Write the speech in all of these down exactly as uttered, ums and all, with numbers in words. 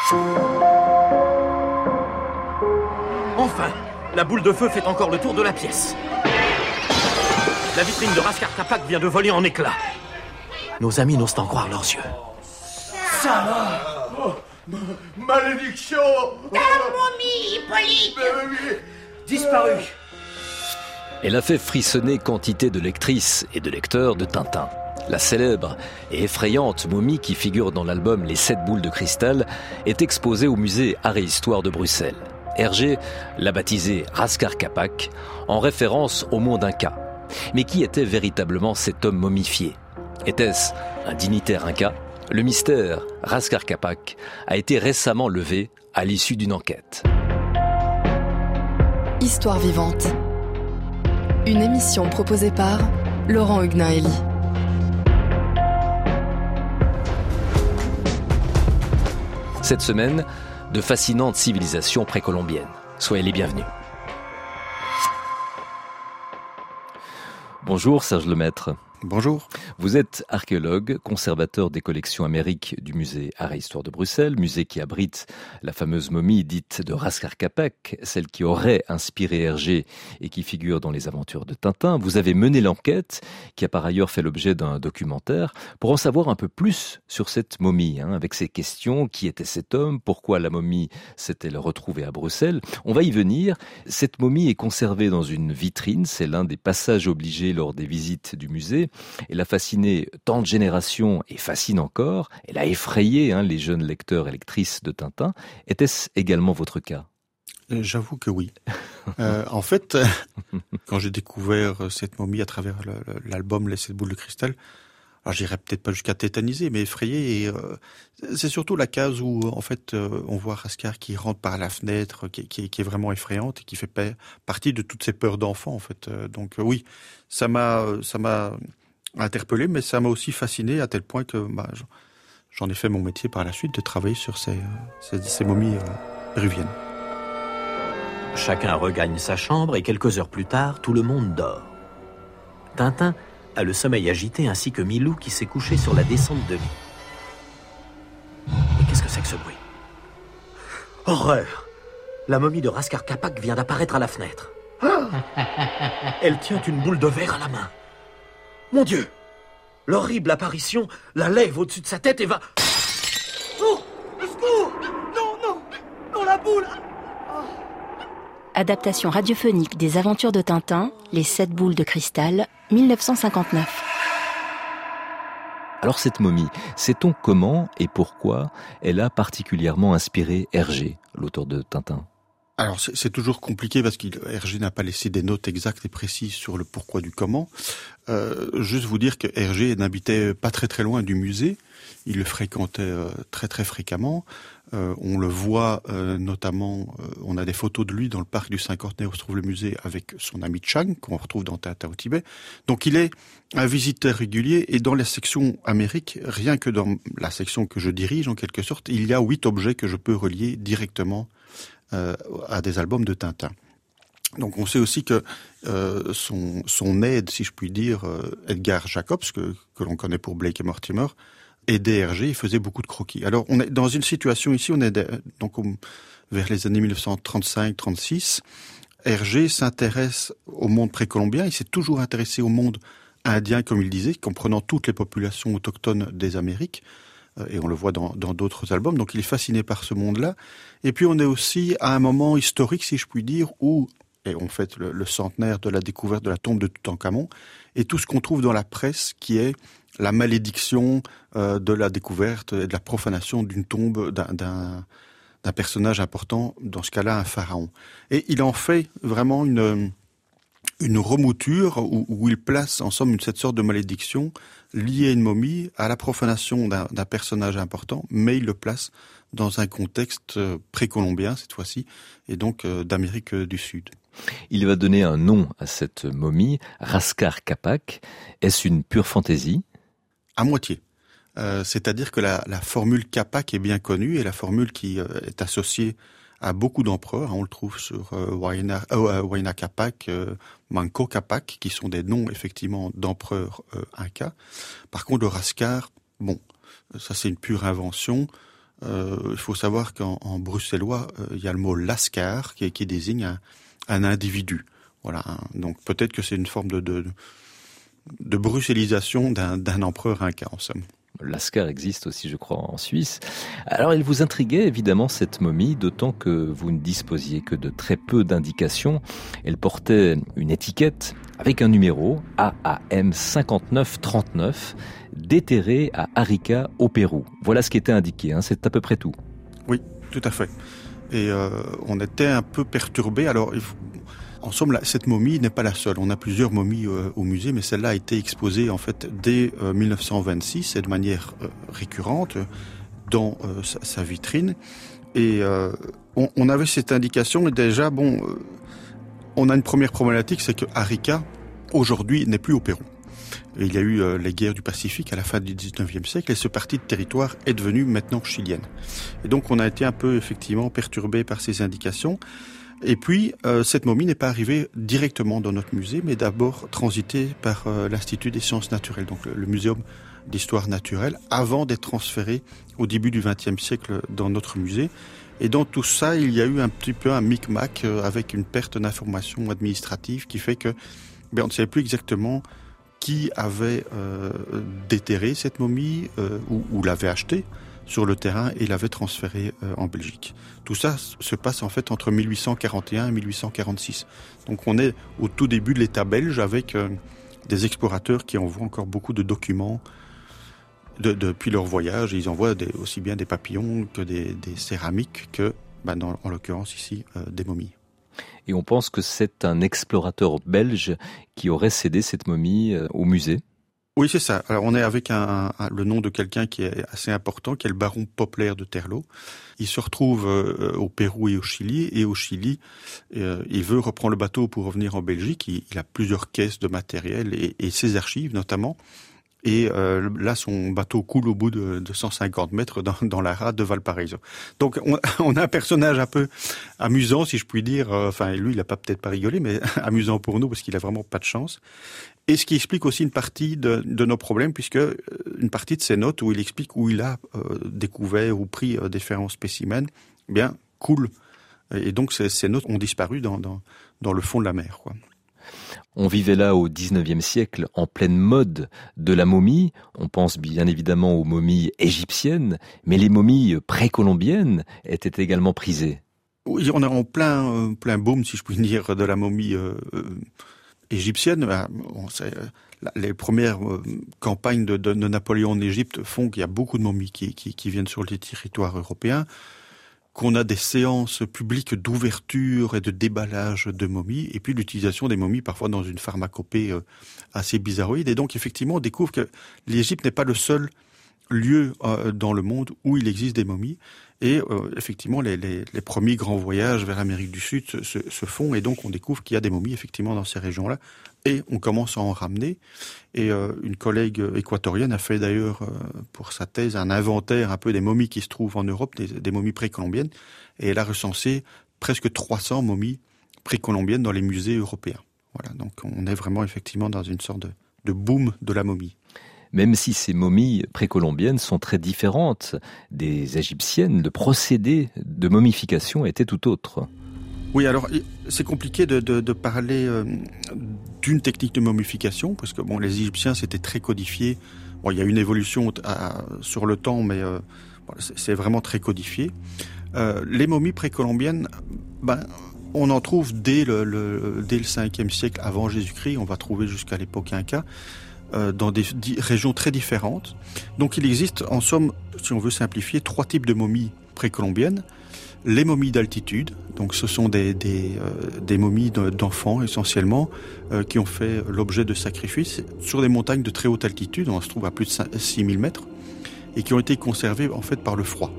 Enfin, la boule de feu fait encore le tour de la pièce. La vitrine de Raskar Kapak vient de voler en éclats. Nos amis n'osent en croire leurs yeux. Ça oh, malédiction. Ta momie, Hippolyte. Disparu. Elle a fait frissonner quantité de lectrices et de lecteurs de Tintin. La célèbre et effrayante momie qui figure dans l'album Les sept boules de cristal est exposée au musée Art et Histoire de Bruxelles. Hergé l'a baptisé Raskar Kapak en référence au monde inca. Mais qui était véritablement cet homme momifié ? Était-ce un dignitaire inca ? Le mystère Raskar Kapak a été récemment levé à l'issue d'une enquête. Histoire vivante. Une émission proposée par Laurent Huguenin-Hélie. Cette semaine, de fascinantes civilisations précolombiennes. Soyez les bienvenus. Bonjour Serge Lemaître. Bonjour. Vous êtes archéologue, conservateur des collections amériques du musée Art et Histoire de Bruxelles, musée qui abrite la fameuse momie dite de Raskar Kapak, celle qui aurait inspiré Hergé et qui figure dans les aventures de Tintin. Vous avez mené l'enquête, qui a par ailleurs fait l'objet d'un documentaire, pour en savoir un peu plus sur cette momie, hein, avec ces questions. Qui était cet homme ? Pourquoi la momie s'est-elle retrouvée à Bruxelles ? On va y venir. Cette momie est conservée dans une vitrine, c'est l'un des passages obligés lors des visites du musée. Elle a fasciné tant de générations et fascine encore. Elle a effrayé hein, les jeunes lecteurs et lectrices de Tintin. Était-ce également votre cas ? J'avoue que oui. euh, en fait, quand j'ai découvert cette momie à travers le, l'album Les sept boules de cristal, alors j'irais peut-être pas jusqu'à tétaniser, mais effrayé. Et, euh, c'est surtout la case où en fait euh, on voit Raskar qui rentre par la fenêtre, qui, qui, qui est vraiment effrayante et qui fait pa- partie de toutes ces peurs d'enfant en fait. Euh, donc euh, oui, ça m'a, ça m'a interpellé, mais ça m'a aussi fasciné à tel point que bah, j'en ai fait mon métier par la suite de travailler sur ces, ces, ces momies euh, péruviennes. Chacun regagne sa chambre et quelques heures plus tard, tout le monde dort. Tintin a le sommeil agité ainsi que Milou qui s'est couché sur la descente de lit. Mais qu'est-ce que c'est que ce bruit ? Horreur ! La momie de Raskar Kapak vient d'apparaître à la fenêtre. Elle tient une boule de verre à la main. Mon Dieu ! L'horrible apparition la lève au-dessus de sa tête et va... Oh ! Le secours ! Non, non ! Non, la boule ! Adaptation radiophonique des aventures de Tintin, Les sept boules de cristal, dix-neuf cent cinquante-neuf. Alors cette momie, sait-on comment et pourquoi elle a particulièrement inspiré Hergé, l'auteur de Tintin ? Alors c'est, c'est toujours compliqué parce qu'Hergé n'a pas laissé des notes exactes et précises sur le pourquoi du comment. Euh, juste vous dire que Hergé n'habitait pas très très loin du musée. Il le fréquentait euh, très très fréquemment. Euh, on le voit euh, notamment, euh, on a des photos de lui dans le parc du cinquantenaire où se trouve le musée avec son ami Chang, qu'on retrouve dans Tintin au Tibet. Donc il est un visiteur régulier et dans la section Amérique, rien que dans la section que je dirige en quelque sorte, il y a huit objets que je peux relier directement euh, à des albums de Tintin. Donc on sait aussi que euh, son, son aide, si je puis dire, euh, Edgar Jacobs, que, que l'on connaît pour Blake et Mortimer, aidait Hergé, il faisait beaucoup de croquis. Alors on est dans une situation ici, on est de, donc on, vers les années dix-neuf cent trente-cinq trente-six, Hergé s'intéresse au monde précolombien, il s'est toujours intéressé au monde indien, comme il disait, comprenant toutes les populations autochtones des Amériques, euh, et on le voit dans, dans d'autres albums, donc il est fasciné par ce monde-là. Et puis on est aussi à un moment historique, si je puis dire, où et on fête le, le centenaire de la découverte de la tombe de Toutankhamon, et tout ce qu'on trouve dans la presse qui est la malédiction euh, de la découverte et de la profanation d'une tombe d'un, d'un, d'un personnage important, dans ce cas-là un pharaon. Et il en fait vraiment une, une remouture où, où il place en somme une, cette sorte de malédiction liée à une momie, à la profanation d'un, d'un personnage important, mais il le place dans un contexte précolombien cette fois-ci, et donc euh, d'Amérique du Sud. Il va donner un nom à cette momie, Raskar Kapak. Est-ce une pure fantaisie ? À moitié. Euh, c'est-à-dire que la, la formule Kapak est bien connue, et la formule qui euh, est associée à beaucoup d'empereurs, hein, on le trouve sur euh, Huayna, euh, Huayna Capac, euh, Manco Capac, qui sont des noms effectivement d'empereurs euh, incas. Par contre, le Raskar, bon, ça c'est une pure invention. Euh, il faut savoir qu'en en bruxellois, euh, il y a le mot lascar qui, qui désigne un, un individu. Voilà. Donc peut-être que c'est une forme de, de, de bruxellisation d'un, d'un empereur inca, en somme. Lascar existe aussi, je crois, en Suisse. Alors, il vous intriguait évidemment cette momie, d'autant que vous ne disposiez que de très peu d'indications. Elle portait une étiquette avec un numéro A A M cinquante-neuf trente-neuf, déterré à Arica au Pérou. Voilà ce qui était indiqué, hein, c'est à peu près tout. Oui, tout à fait. Et euh, on était un peu perturbés. Alors, il faut... En somme, la, cette momie n'est pas la seule. On a plusieurs momies euh, au musée, mais celle-là a été exposée en fait dès euh, dix-neuf cent vingt-six et de manière euh, récurrente euh, dans euh, sa, sa vitrine. Et euh, on, on avait cette indication. Et déjà, bon, euh, on a une première problématique, c'est que Arica aujourd'hui n'est plus au Pérou. Et il y a eu euh, les guerres du Pacifique à la fin du dix-neuvième siècle, et ce parti de territoire est devenu maintenant chilienne. Et donc, on a été un peu effectivement perturbé par ces indications. Et puis, euh, cette momie n'est pas arrivée directement dans notre musée, mais d'abord transitée par euh, l'Institut des sciences naturelles, donc le, le Muséum d'histoire naturelle, avant d'être transférée au début du vingtième siècle dans notre musée. Et dans tout ça, il y a eu un petit peu un micmac euh, avec une perte d'informations administratives qui fait que ben, on ne savait plus exactement qui avait euh, déterré cette momie euh, ou, ou l'avait achetée sur le terrain et l'avait transféré euh, en Belgique. Tout ça se passe en fait entre mille huit cent quarante et un et mille huit cent quarante-six. Donc on est au tout début de l'État belge avec euh, des explorateurs qui envoient encore beaucoup de documents de, depuis leur voyage. Ils envoient des, aussi bien des papillons que des, des céramiques que, ben dans, en l'occurrence ici, euh, des momies. Et on pense que c'est un explorateur belge qui aurait cédé cette momie euh, au musée. Oui, c'est ça. Alors, on est avec un, un, le nom de quelqu'un qui est assez important, qui est le baron Popler de Terlo. Il se retrouve euh, au Pérou et au Chili. Et au Chili, euh, il veut reprendre le bateau pour revenir en Belgique. Il, il a plusieurs caisses de matériel et, et ses archives, notamment. Et euh, là, son bateau coule au bout de, de cent cinquante mètres dans, dans la rade de Valparaiso. Donc, on, on a un personnage un peu amusant, si je puis dire. Enfin, lui, il n'a pas peut-être pas rigolé, mais amusant pour nous, parce qu'il a vraiment pas de chance. Et ce qui explique aussi une partie de, de nos problèmes, puisque une partie de ses notes où il explique où il a euh, découvert ou pris euh, différents spécimens, eh bien, coule. Et donc, ces, ces notes ont disparu dans, dans, dans le fond de la mer, quoi. On vivait là au dix-neuvième siècle en pleine mode de la momie. On pense bien évidemment aux momies égyptiennes, mais les momies précolombiennes étaient également prisées. Oui, on est en plein, euh, plein boom, si je puis dire, de la momie euh, euh, égyptienne. Bon, c'est, euh, les premières euh, campagnes de, de, de Napoléon en Égypte font qu'il y a beaucoup de momies qui, qui, qui viennent sur les territoires européens, qu'on a des séances publiques d'ouverture et de déballage de momies, et puis l'utilisation des momies parfois dans une pharmacopée euh, assez bizarroïde. Et donc effectivement, on découvre que l'Égypte n'est pas le seul lieu euh, dans le monde où il existe des momies. Et euh, effectivement, les, les, les premiers grands voyages vers l'Amérique du Sud se, se, se font, et donc on découvre qu'il y a des momies effectivement dans ces régions-là, et on commence à en ramener. Et euh, une collègue équatorienne a fait d'ailleurs euh, pour sa thèse un inventaire un peu des momies qui se trouvent en Europe, des, des momies précolombiennes, et elle a recensé presque trois cents momies précolombiennes dans les musées européens. Voilà, donc on est vraiment effectivement dans une sorte de, de boom de la momie. Même si ces momies précolombiennes sont très différentes des égyptiennes, le procédé de momification était tout autre. Oui, alors c'est compliqué de, de, de parler euh, d'une technique de momification, parce que bon, les Égyptiens c'était très codifié. Bon, il y a une évolution à, sur le temps, mais euh, c'est vraiment très codifié. Euh, les momies précolombiennes, ben, on en trouve dès le, le, dès le cinquième siècle avant Jésus-Christ. On va trouver jusqu'à l'époque Inca. Euh, dans des di- régions très différentes. Donc il existe en somme, si on veut simplifier, trois types de momies précolombiennes. Les momies d'altitude, donc ce sont des, des, euh, des momies de, d'enfants essentiellement, euh, qui ont fait l'objet de sacrifices sur des montagnes de très haute altitude, on se trouve à plus de six mille mètres, et qui ont été conservées en fait par le froid.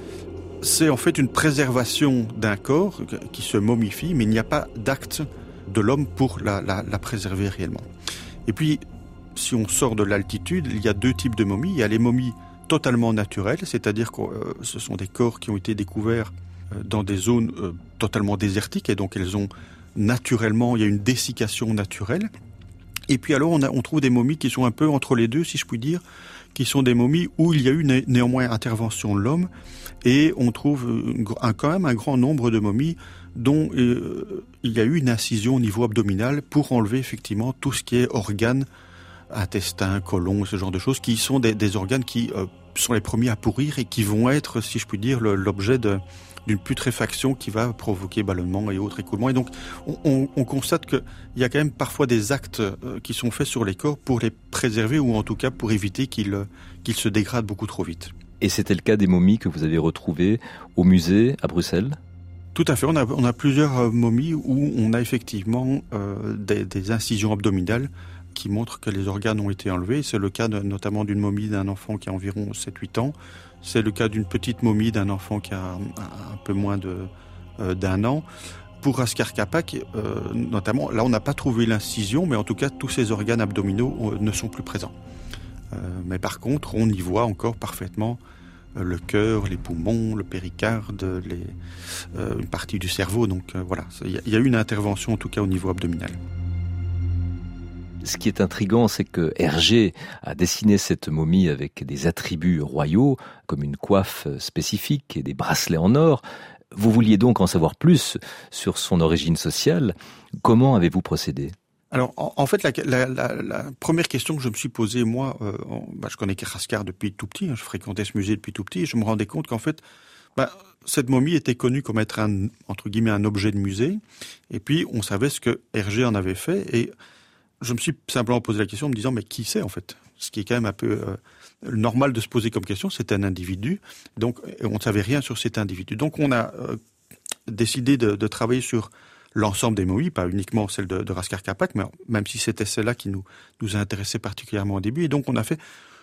C'est en fait une préservation d'un corps qui se momifie, mais il n'y a pas d'acte de l'homme pour la, la, la préserver réellement. Et puis, si on sort de l'altitude, il y a deux types de momies. Il y a les momies totalement naturelles, c'est-à-dire que euh, ce sont des corps qui ont été découverts euh, dans des zones euh, totalement désertiques, et donc elles ont naturellement, il y a une dessiccation naturelle. Et puis alors on, a, on trouve des momies qui sont un peu entre les deux, si je puis dire, qui sont des momies où il y a eu né- néanmoins intervention de l'homme, et on trouve un, quand même un grand nombre de momies dont euh, il y a eu une incision au niveau abdominal pour enlever effectivement tout ce qui est organes, intestins, côlon, ce genre de choses, qui sont des, des organes qui euh, sont les premiers à pourrir et qui vont être, si je puis dire, le, l'objet de, d'une putréfaction qui va provoquer ballonnement et autres écoulements. Et donc, on, on, on constate qu'il y a quand même parfois des actes euh, qui sont faits sur les corps pour les préserver, ou en tout cas pour éviter qu'ils, euh, qu'ils se dégradent beaucoup trop vite. Et c'était le cas des momies que vous avez retrouvées au musée à Bruxelles ? Tout à fait. On a, on a plusieurs momies où on a effectivement euh, des, des incisions abdominales qui montrent que les organes ont été enlevés. C'est le cas de, notamment d'une momie d'un enfant qui a environ sept huit ans. C'est le cas d'une petite momie d'un enfant qui a un peu moins de, euh, d'un an. Pour Raskar Kapak, euh, notamment, là on n'a pas trouvé l'incision, mais en tout cas tous ces organes abdominaux euh, ne sont plus présents. Euh, mais par contre, on y voit encore parfaitement euh, le cœur, les poumons, le péricarde, les, euh, une partie du cerveau. Donc euh, voilà, il y, y a eu une intervention en tout cas au niveau abdominal. Ce qui est intriguant, c'est que Hergé a dessiné cette momie avec des attributs royaux, comme une coiffe spécifique et des bracelets en or. Vous vouliez donc en savoir plus sur son origine sociale. Comment avez-vous procédé ? Alors, en, en fait, la, la, la, la première question que je me suis posée, moi, euh, bah, je connais Raskar depuis tout petit, hein, je fréquentais ce musée depuis tout petit, et je me rendais compte qu'en fait, bah, cette momie était connue comme être un, entre guillemets, un objet de musée, et puis on savait ce que Hergé en avait fait, et je me suis simplement posé la question en me disant, mais qui c'est en fait ? Ce qui est quand même un peu euh, normal de se poser comme question, c'est un individu, donc on ne savait rien sur cet individu. Donc on a euh, décidé de, de travailler sur l'ensemble des momies, pas uniquement celle de, de Raskar Kapak, mais même si c'était celle-là qui nous, nous intéressait particulièrement au début. Et donc on a fait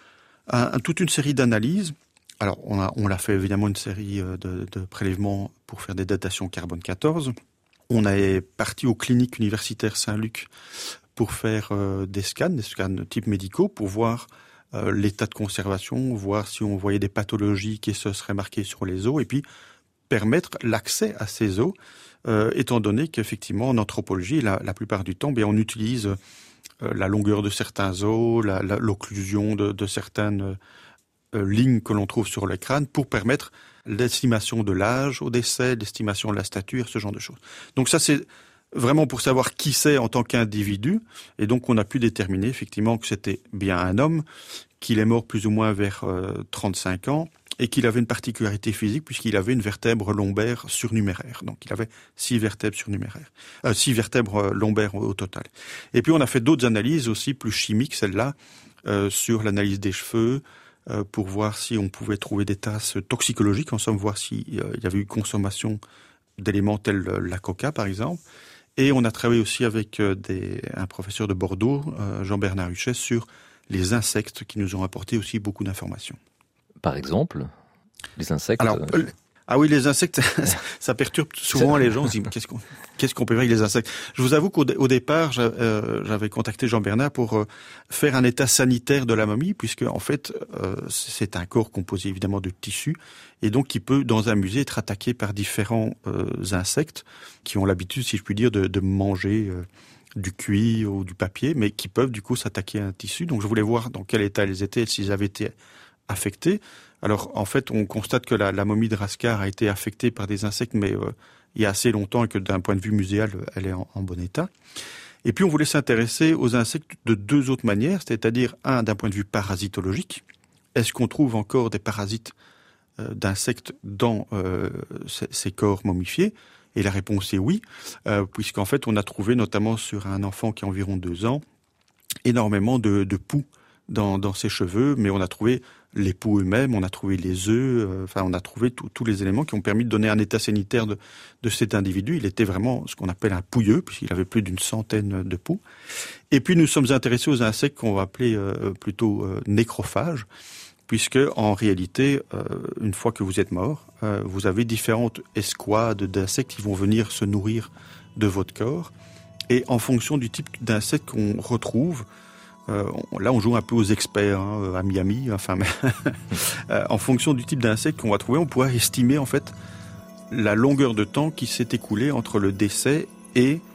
un, un, toute une série d'analyses. Alors on a, on a fait évidemment une série de, de prélèvements pour faire des datations carbone quatorze. On est parti aux cliniques universitaires Saint-Luc pour faire euh, des scans, des scans type médicaux, pour voir euh, l'état de conservation, voir si on voyait des pathologies qui se seraient marquées sur les os, et puis permettre l'accès à ces os, euh, étant donné qu'effectivement, en anthropologie, la, la plupart du temps, bien, on utilise euh, la longueur de certains os, la, la, l'occlusion de, de certaines euh, lignes que l'on trouve sur le crâne, pour permettre l'estimation de l'âge au décès, l'estimation de la stature, ce genre de choses. Donc ça, c'est vraiment pour savoir qui c'est en tant qu'individu, et donc on a pu déterminer effectivement que c'était bien un homme, qu'il est mort plus ou moins vers euh, trente-cinq ans, et qu'il avait une particularité physique puisqu'il avait une vertèbre lombaire surnuméraire. Donc il avait six vertèbres surnuméraires, euh, six vertèbres lombaires au, au total. Et puis on a fait d'autres analyses aussi plus chimiques, celle-là, euh, sur l'analyse des cheveux, euh, pour voir si on pouvait trouver des traces toxicologiques, en somme voir s'il euh, y avait eu consommation d'éléments tels la coca par exemple. Et on a travaillé aussi avec des, un professeur de Bordeaux, euh, Jean-Bernard Huchet, sur les insectes qui nous ont apporté aussi beaucoup d'informations. Par exemple, les insectes. Alors, euh... ah oui, les insectes, ça perturbe souvent les gens. On se dit, qu'est-ce qu'on, qu'est-ce qu'on peut faire avec les insectes ? Je vous avoue qu'au au départ, euh, j'avais contacté Jean-Bernard pour euh, faire un état sanitaire de la momie, puisque en fait, euh, c'est un corps composé évidemment de tissus, et donc qui peut, dans un musée, être attaqué par différents euh, insectes qui ont l'habitude, si je puis dire, de, de manger euh, du cuir ou du papier, mais qui peuvent du coup s'attaquer à un tissu. Donc je voulais voir dans quel état ils étaient, s'ils avaient été affectés. Alors en fait, on constate que la, la momie de Raskar a été affectée par des insectes, mais euh, il y a assez longtemps et que d'un point de vue muséal, elle est en, en bon état. Et puis on voulait s'intéresser aux insectes de deux autres manières, c'est-à-dire un d'un point de vue parasitologique. Est-ce qu'on trouve encore des parasites euh, d'insectes dans euh, ces, ces corps momifiés ? Et la réponse est oui, euh, puisqu'en fait on a trouvé notamment sur un enfant qui a environ deux ans énormément de, de poux dans, dans ses cheveux, mais on a trouvé les poux eux-mêmes, on a trouvé les œufs, euh, enfin on a trouvé tous les éléments qui ont permis de donner un état sanitaire de, de cet individu. Il était vraiment ce qu'on appelle un pouilleux, puisqu'il avait plus d'une centaine de poux. Et puis nous sommes intéressés aux insectes qu'on va appeler euh, plutôt euh, nécrophages, puisque en réalité, euh, une fois que vous êtes mort, euh, vous avez différentes escouades d'insectes qui vont venir se nourrir de votre corps. Et en fonction du type d'insecte qu'on retrouve, euh, on, là on joue un peu aux experts hein, à Miami, enfin, mais euh, en fonction du type d'insecte qu'on va trouver, on pourra estimer en fait la longueur de temps qui s'est écoulée entre le décès et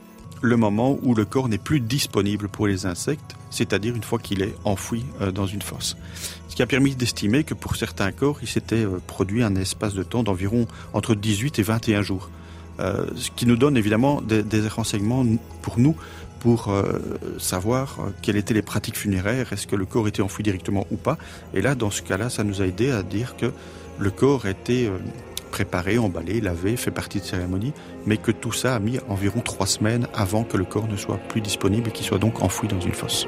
le moment où le corps n'est plus disponible pour les insectes, c'est-à-dire une fois qu'il est enfoui euh, dans une fosse. Ce qui a permis d'estimer que pour certains corps, il s'était euh, produit un espace de temps d'environ entre dix-huit et vingt et un jours. Euh, ce qui nous donne évidemment des, des renseignements pour nous, pour euh, savoir euh, quelles étaient les pratiques funéraires, est-ce que le corps était enfoui directement ou pas. Et là, dans ce cas-là, ça nous a aidé à dire que le corps était euh, préparé, emballé, lavé, fait partie de cérémonie, mais que tout ça a mis environ trois semaines avant que le corps ne soit plus disponible et qu'il soit donc enfoui dans une fosse.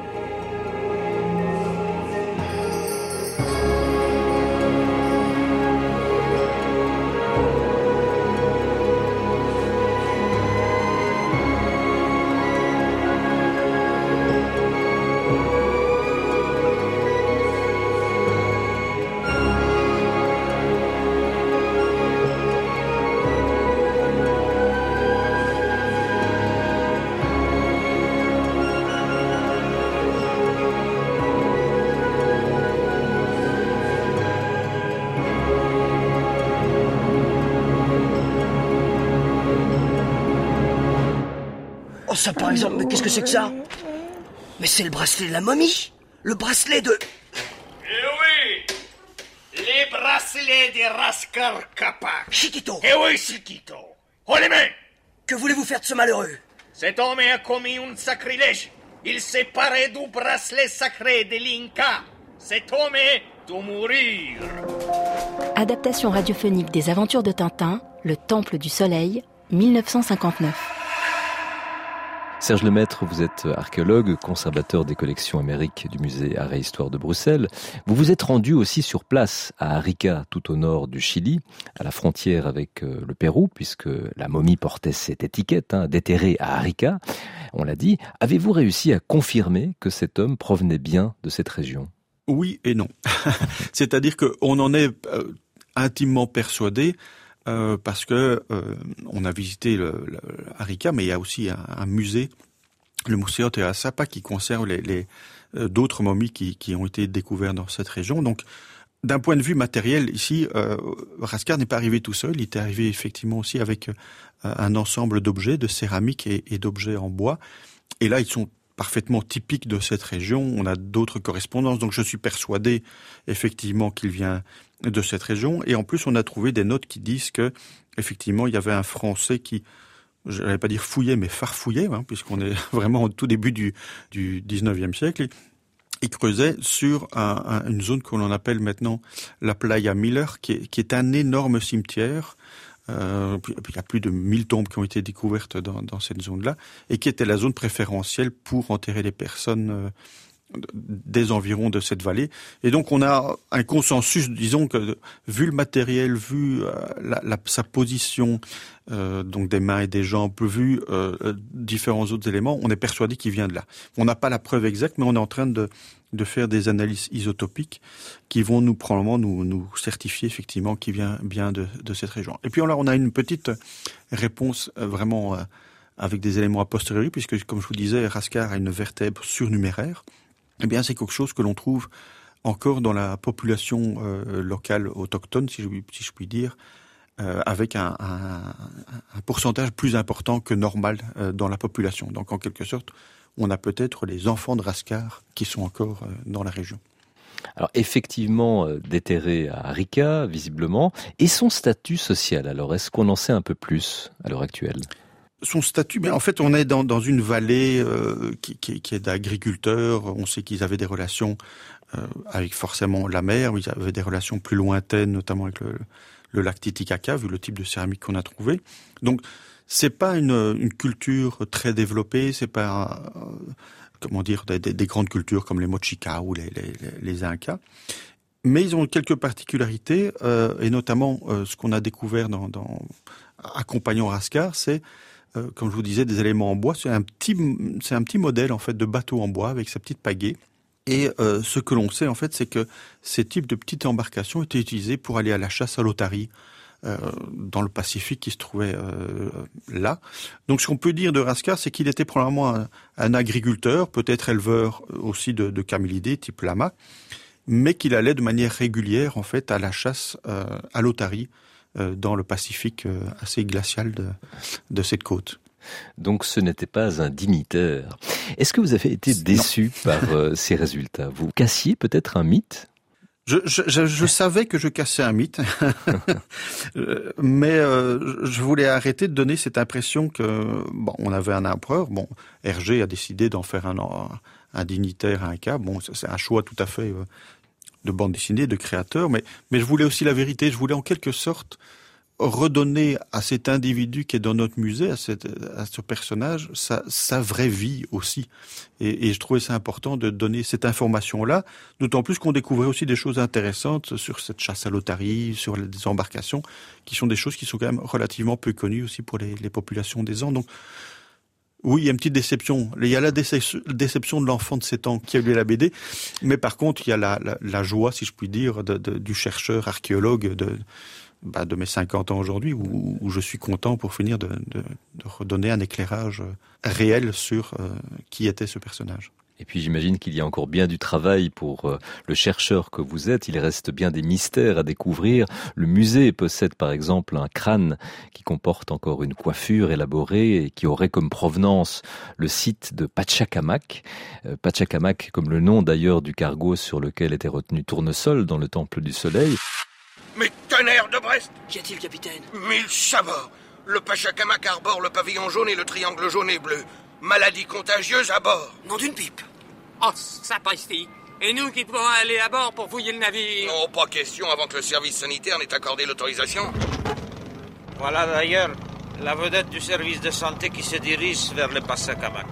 Oh, ça par exemple, mais qu'est-ce que c'est que ça? Mais c'est le bracelet de la momie. Le bracelet de... Eh oui, les bracelets des Raskar Kapak. Chiquito. Eh oui, Chiquito. Oh les mains. Que voulez-vous faire de ce malheureux? Cet homme a commis un sacrilège. Il s'est paré du bracelet sacré de l'Inca. Cet homme est de mourir. Adaptation radiophonique des aventures de Tintin, Le Temple du Soleil, mille neuf cent cinquante-neuf. Serge Lemaître, vous êtes archéologue, conservateur des collections amériques du musée Art et Histoire de Bruxelles. Vous vous êtes rendu aussi sur place à Arica, tout au nord du Chili, à la frontière avec le Pérou, puisque la momie portait cette étiquette, hein, déterrée à Arica. On l'a dit. Avez-vous réussi à confirmer que cet homme provenait bien de cette région? Oui et non. C'est-à-dire qu'on en est euh, intimement persuadé. Euh, parce que euh, on a visité le, le Arica, mais il y a aussi un, un musée, le Museo Terra Sapa, qui conserve les, les euh, d'autres momies qui, qui ont été découvertes dans cette région. Donc, d'un point de vue matériel, ici, euh, Raskar n'est pas arrivé tout seul. Il était arrivé effectivement aussi avec euh, un ensemble d'objets, de céramique et, et d'objets en bois. Et là, ils sont parfaitement typiques de cette région. On a d'autres correspondances, donc je suis persuadé effectivement qu'il vient de cette région. Et en plus, on a trouvé des notes qui disent que effectivement, il y avait un Français qui, je n'allais pas dire fouillait, mais farfouillait, hein, puisqu'on est vraiment au tout début du, du dix-neuvième siècle. Il creusait sur un, un, une zone que l'on appelle maintenant la Playa Miller, qui est, qui est un énorme cimetière. Euh, il y a plus de mille tombes qui ont été découvertes dans, dans cette zone-là, et qui était la zone préférentielle pour enterrer les personnes euh, des environs de cette vallée. Et donc on a un consensus, disons que vu le matériel, vu euh, la, la, sa position, euh, donc des mains et des jambes, vu euh, différents autres éléments, on est persuadé qu'il vient de là. On n'a pas la preuve exacte, mais on est en train de, de faire des analyses isotopiques qui vont nous probablement nous, nous certifier effectivement qu'il vient bien de, de cette région. Et puis là, on a une petite réponse euh, vraiment euh, avec des éléments a posteriori, puisque comme je vous disais, Raskar a une vertèbre surnuméraire. Eh bien, c'est quelque chose que l'on trouve encore dans la population euh, locale autochtone, si je, si je puis dire, euh, avec un, un, un pourcentage plus important que normal euh, dans la population. Donc, en quelque sorte, on a peut-être les enfants de Raskar qui sont encore euh, dans la région. Alors, effectivement, euh, déterré à Arica, visiblement. Et son statut social, alors, est-ce qu'on en sait un peu plus à l'heure actuelle ? Son statut, bien en fait, on est dans, dans une vallée euh, qui, qui, qui est d'agriculteurs. On sait qu'ils avaient des relations euh, avec forcément la mer, ils avaient des relations plus lointaines, notamment avec le, le lac Titicaca, vu le type de céramique qu'on a trouvé. Donc, c'est pas une, une culture très développée, c'est pas euh, comment dire des, des, des grandes cultures comme les Mochica ou les, les, les Incas. Mais ils ont quelques particularités, euh, et notamment euh, ce qu'on a découvert dans, dans accompagnant Raskar, c'est Euh, comme je vous disais, des éléments en bois. C'est un petit, c'est un petit modèle en fait de bateau en bois avec sa petite pagaie. Et euh, ce que l'on sait en fait, c'est que ces types de petites embarcations étaient utilisés pour aller à la chasse à l'otarie euh, dans le Pacifique qui se trouvait euh, là. Donc ce qu'on peut dire de Raskar, c'est qu'il était probablement un, un agriculteur, peut-être éleveur aussi de, de camélidés type lama, mais qu'il allait de manière régulière en fait à la chasse euh, à l'otarie dans le Pacifique assez glacial de, de cette côte. Donc ce n'était pas un dignitaire. Est-ce que vous avez été déçu non. par euh, ces résultats? Vous cassiez peut-être un mythe? Je, je, je, je savais que je cassais un mythe, mais euh, je voulais arrêter de donner cette impression que bon, on avait un empereur. Bon, Hergé a décidé d'en faire un, un dignitaire, un cas. Bon, c'est un choix tout à fait euh, de bande dessinée, de créateur, mais mais je voulais aussi la vérité. Je voulais en quelque sorte redonner à cet individu qui est dans notre musée, à, cette, à ce personnage, sa, sa vraie vie aussi. Et, et je trouvais ça important de donner cette information-là, d'autant plus qu'on découvrait aussi des choses intéressantes sur cette chasse à l'otarie, sur les embarcations, qui sont des choses qui sont quand même relativement peu connues aussi pour les, les populations des Andes. Donc, oui, il y a une petite déception. Il y a la déception de l'enfant de sept ans qui a lu la B D, mais par contre, il y a la, la, la joie, si je puis dire, de, de, du chercheur, archéologue, de... Bah, de mes cinquante ans aujourd'hui, où, où je suis content pour finir de, de, de redonner un éclairage réel sur euh, qui était ce personnage. Et puis j'imagine qu'il y a encore bien du travail pour euh, le chercheur que vous êtes. Il reste bien des mystères à découvrir. Le musée possède par exemple un crâne qui comporte encore une coiffure élaborée et qui aurait comme provenance le site de Pachacamac. Euh, Pachacamac, comme le nom d'ailleurs du cargo sur lequel était retenu Tournesol dans le Temple du Soleil. Mais tonnerre de Brest! Qu'y a-t-il, capitaine? Mille sabords! Le Pachacamac arbore le pavillon jaune et le triangle jaune et bleu. Maladie contagieuse à bord. Nom d'une pipe. Oh, sapristi! Et nous qui pouvons aller à bord pour fouiller le navire? Non, pas question avant que le service sanitaire n'ait accordé l'autorisation. Voilà d'ailleurs la vedette du service de santé qui se dirige vers le Pachacamac.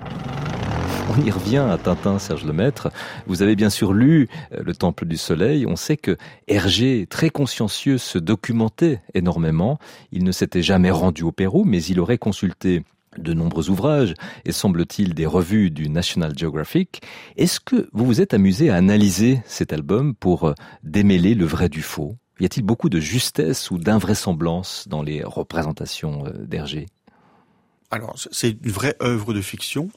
On y revient à Tintin, Serge Lemaître. Vous avez bien sûr lu Le Temple du Soleil. On sait que Hergé, très consciencieux, se documentait énormément. Il ne s'était jamais rendu au Pérou, mais il aurait consulté de nombreux ouvrages et semble-t-il des revues du National Geographic. Est-ce que vous vous êtes amusé à analyser cet album pour démêler le vrai du faux? Y a-t-il beaucoup de justesse ou d'invraisemblance dans les représentations d'Hergé? Alors, c'est une vraie œuvre de fiction.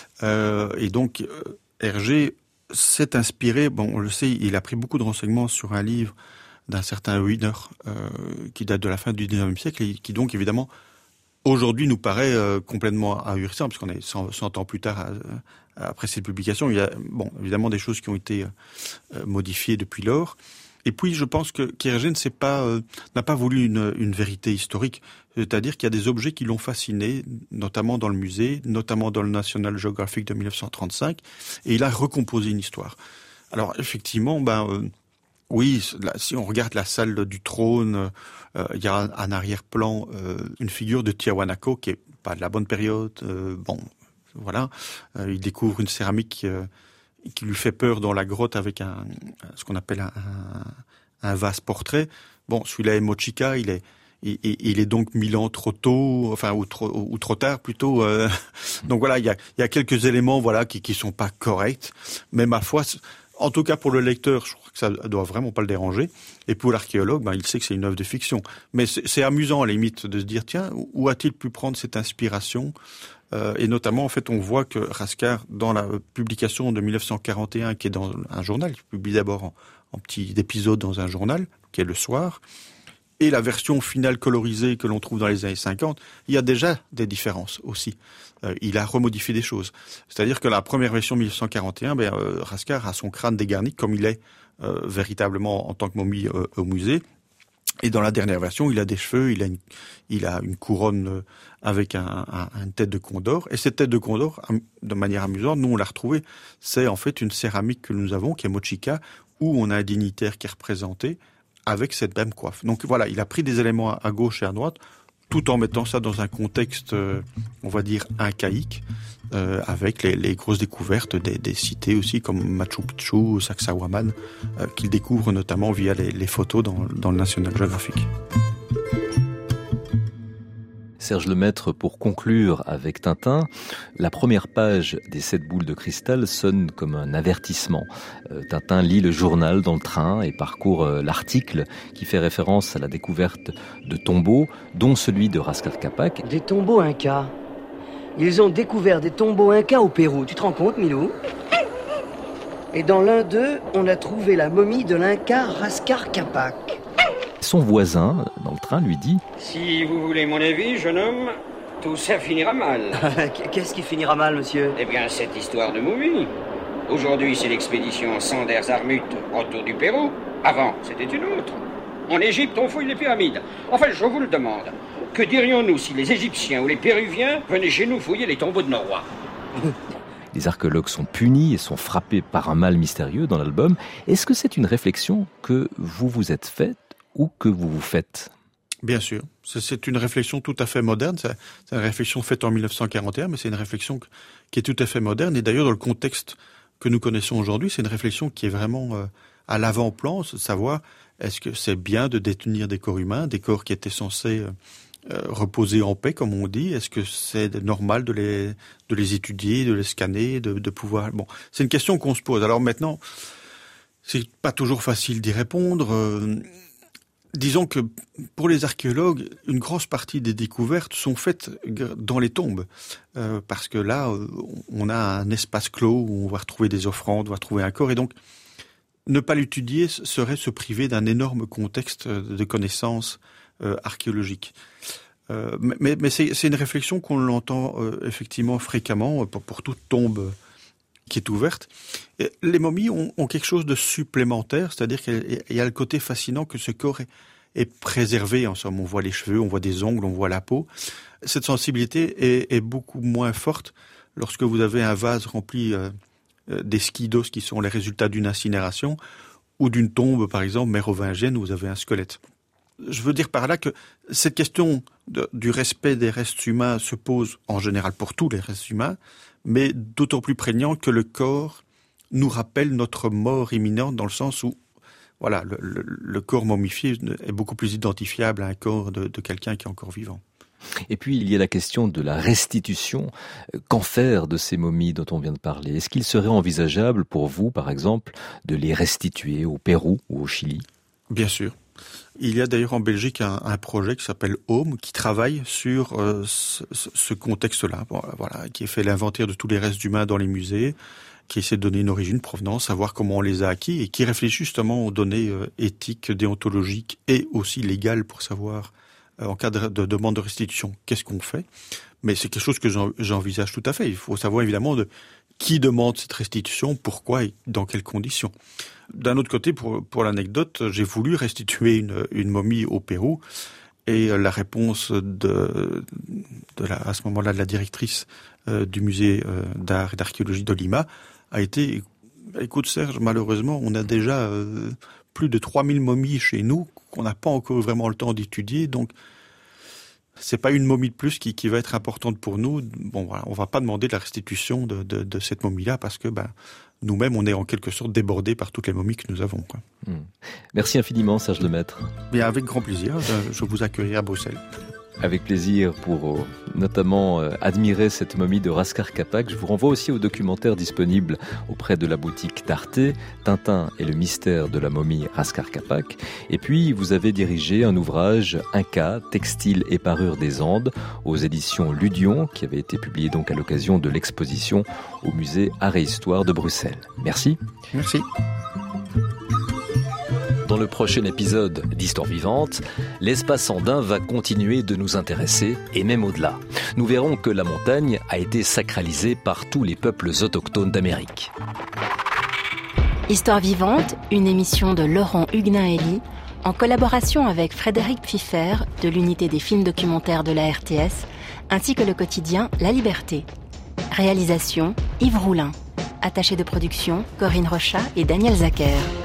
Euh, et donc, euh, Hergé s'est inspiré, bon, on le sait, il a pris beaucoup de renseignements sur un livre d'un certain Wiener, euh, qui date de la fin du dix-neuvième siècle, et qui donc, évidemment, aujourd'hui nous paraît euh, complètement ahurissant, puisqu'on est cent, cent ans plus tard, euh, après cette publication. Il y a, bon, évidemment, des choses qui ont été euh, modifiées depuis lors. Et puis, je pense que qu'Hergé ne s'est pas, euh, n'a pas voulu une, une vérité historique. C'est-à-dire qu'il y a des objets qui l'ont fasciné, notamment dans le musée, notamment dans le National Geographic de mille neuf cent trente-cinq, et il a recomposé une histoire. Alors, effectivement, ben, euh, oui, là, si on regarde la salle du trône, euh, il y a un, un arrière-plan, euh, une figure de Tiahuanaco qui est pas de la bonne période. Euh, bon, voilà, euh, il découvre une céramique euh, qui lui fait peur dans la grotte avec un, ce qu'on appelle un, un, un vase portrait. Bon, celui-là est Mochica, il est, il, il est donc mille ans trop tôt, enfin ou trop, ou trop tard plutôt. Euh, donc voilà, il y a, il y a quelques éléments voilà qui, qui sont pas corrects, mais ma foi, en tout cas pour le lecteur, je crois que ça doit vraiment pas le déranger. Et pour l'archéologue, ben il sait que c'est une œuvre de fiction. Mais c'est, c'est amusant à la limite de se dire tiens, où a-t-il pu prendre cette inspiration? Euh, et notamment, en fait, on voit que Rascar, dans la publication de mille neuf cent quarante et un, qui est dans un journal, il publie d'abord en, en petits épisodes dans un journal, qui est Le Soir, et la version finale colorisée que l'on trouve dans les années cinquante, il y a déjà des différences aussi. Euh, il a remodifié des choses. C'est-à-dire que la première version mille neuf cent quarante et un, ben, euh, Rascar a son crâne dégarni, comme il est euh, véritablement en tant que momie euh, au musée. Et dans la dernière version, il a des cheveux, il a une, il a une couronne avec un, un, une tête de condor. Et cette tête de condor, de manière amusante, nous on l'a retrouvée. C'est en fait une céramique que nous avons, qui est Mochica, où on a un dignitaire qui est représenté avec cette même coiffe. Donc voilà, il a pris des éléments à gauche et à droite, tout en mettant ça dans un contexte, euh, on va dire, incaïque, euh, avec les, les grosses découvertes des, des cités aussi, comme Machu Picchu, Sacsayhuaman, euh, qu'il découvre notamment via les, les photos dans, dans le National Geographic. Serge Lemaître, pour conclure avec Tintin, la première page des Sept boules de cristal sonne comme un avertissement. Euh, Tintin lit le journal dans le train et parcourt euh, l'article qui fait référence à la découverte de tombeaux, dont celui de Rascar Capac. Des tombeaux incas. Ils ont découvert des tombeaux incas au Pérou. Tu te rends compte, Milou? Et dans l'un d'eux, on a trouvé la momie de l'inca Rascar Capac. Son voisin, dans le train, lui dit « Si vous voulez mon avis, jeune homme, tout ça finira mal. Qu'est-ce qui finira mal, monsieur? Eh bien, cette histoire de momie. Aujourd'hui, c'est l'expédition Sanders-Armut, retour du Pérou. Avant, c'était une autre. En Égypte, on fouille les pyramides. Enfin, je vous le demande. Que dirions-nous si les Égyptiens ou les Péruviens venaient chez nous fouiller les tombeaux de nos rois? Les archéologues sont punis et sont frappés par un mal mystérieux dans l'album. Est-ce que c'est une réflexion que vous vous êtes faite ou que vous vous faites? Bien sûr. C'est une réflexion tout à fait moderne. C'est une réflexion faite en mille neuf cent quarante et un, mais c'est une réflexion qui est tout à fait moderne. Et d'ailleurs, dans le contexte que nous connaissons aujourd'hui, c'est une réflexion qui est vraiment euh, à l'avant-plan, de savoir est-ce que c'est bien de détenir des corps humains, des corps qui étaient censés euh, euh, reposer en paix, comme on dit. Est-ce que c'est normal de les de les étudier, de les scanner, de, de pouvoir... Bon, c'est une question qu'on se pose. Alors maintenant, c'est pas toujours facile d'y répondre. Euh, disons que pour les archéologues, une grosse partie des découvertes sont faites dans les tombes. Euh, parce que là, on a un espace clos où on va retrouver des offrandes, on va retrouver un corps. Et donc, ne pas l'étudier serait se priver d'un énorme contexte de connaissances euh, archéologiques. Euh, mais mais c'est, c'est une réflexion qu'on l'entend euh, effectivement fréquemment pour, pour toute tombe qui est ouverte. Et les momies ont, ont quelque chose de supplémentaire, c'est-à-dire qu'il y a le côté fascinant que ce corps est, est préservé. En somme, on voit les cheveux, on voit des ongles, on voit la peau. Cette sensibilité est, est beaucoup moins forte lorsque vous avez un vase rempli euh, d'esquilles qui sont les résultats d'une incinération, ou d'une tombe, par exemple, mérovingienne, où vous avez un squelette. Je veux dire par là que cette question de, du respect des restes humains se pose en général pour tous les restes humains, mais d'autant plus prégnant que le corps nous rappelle notre mort imminente, dans le sens où voilà, le, le, le corps momifié est beaucoup plus identifiable à un corps de, de quelqu'un qui est encore vivant. Et puis, il y a la question de la restitution. Qu'en faire de ces momies dont on vient de parler? Est-ce qu'il serait envisageable pour vous, par exemple, de les restituer au Pérou ou au Chili? Bien sûr. Il y a d'ailleurs en Belgique un, un projet qui s'appelle Home, qui travaille sur euh, ce, ce contexte-là, bon, voilà, qui fait l'inventaire de tous les restes humains dans les musées, qui essaie de donner une origine, une provenance, savoir comment on les a acquis, et qui réfléchit justement aux données euh, éthiques, déontologiques et aussi légales pour savoir, euh, en cas de, de demande de restitution, qu'est-ce qu'on fait. Mais c'est quelque chose que j'en, j'envisage tout à fait. Il faut savoir évidemment de qui demande cette restitution, pourquoi et dans quelles conditions. D'un autre côté, pour, pour l'anecdote, j'ai voulu restituer une, une momie au Pérou, et la réponse de, de la, à ce moment-là de la directrice euh, du musée euh, d'art et d'archéologie de Lima a été « Écoute Serge, malheureusement, on a déjà euh, plus de trois mille momies chez nous qu'on n'a pas encore vraiment le temps d'étudier, donc c'est pas une momie de plus qui, qui va être importante pour nous. Bon, voilà, on va pas demander la restitution de, de, de cette momie-là parce que ben, nous-mêmes, on est en quelque sorte débordés par toutes les momies que nous avons. Quoi. Mmh. Merci infiniment, Serge Lemaître. Bien, avec grand plaisir. Je, je vous accueillerai à Bruxelles. Avec plaisir pour euh, notamment euh, admirer cette momie de Raskar Kapak. Je vous renvoie aussi au documentaire disponible auprès de la boutique d'Arte, Tintin et le mystère de la momie Raskar Kapak. Et puis, vous avez dirigé un ouvrage Inca, textile et parure des Andes, aux éditions Ludion, qui avait été publié donc à l'occasion de l'exposition au musée Art et Histoire de Bruxelles. Merci. Merci. Dans le prochain épisode d'Histoire vivante, l'espace andin va continuer de nous intéresser, et même au-delà. Nous verrons que la montagne a été sacralisée par tous les peuples autochtones d'Amérique. Histoire vivante, une émission de Laurent Huguenin-Elie, en collaboration avec Frédéric Pfiffer de l'unité des films documentaires de la R T S, ainsi que le quotidien La Liberté. Réalisation, Yves Roulin. Attaché de production, Corinne Rochat et Daniel Zacher.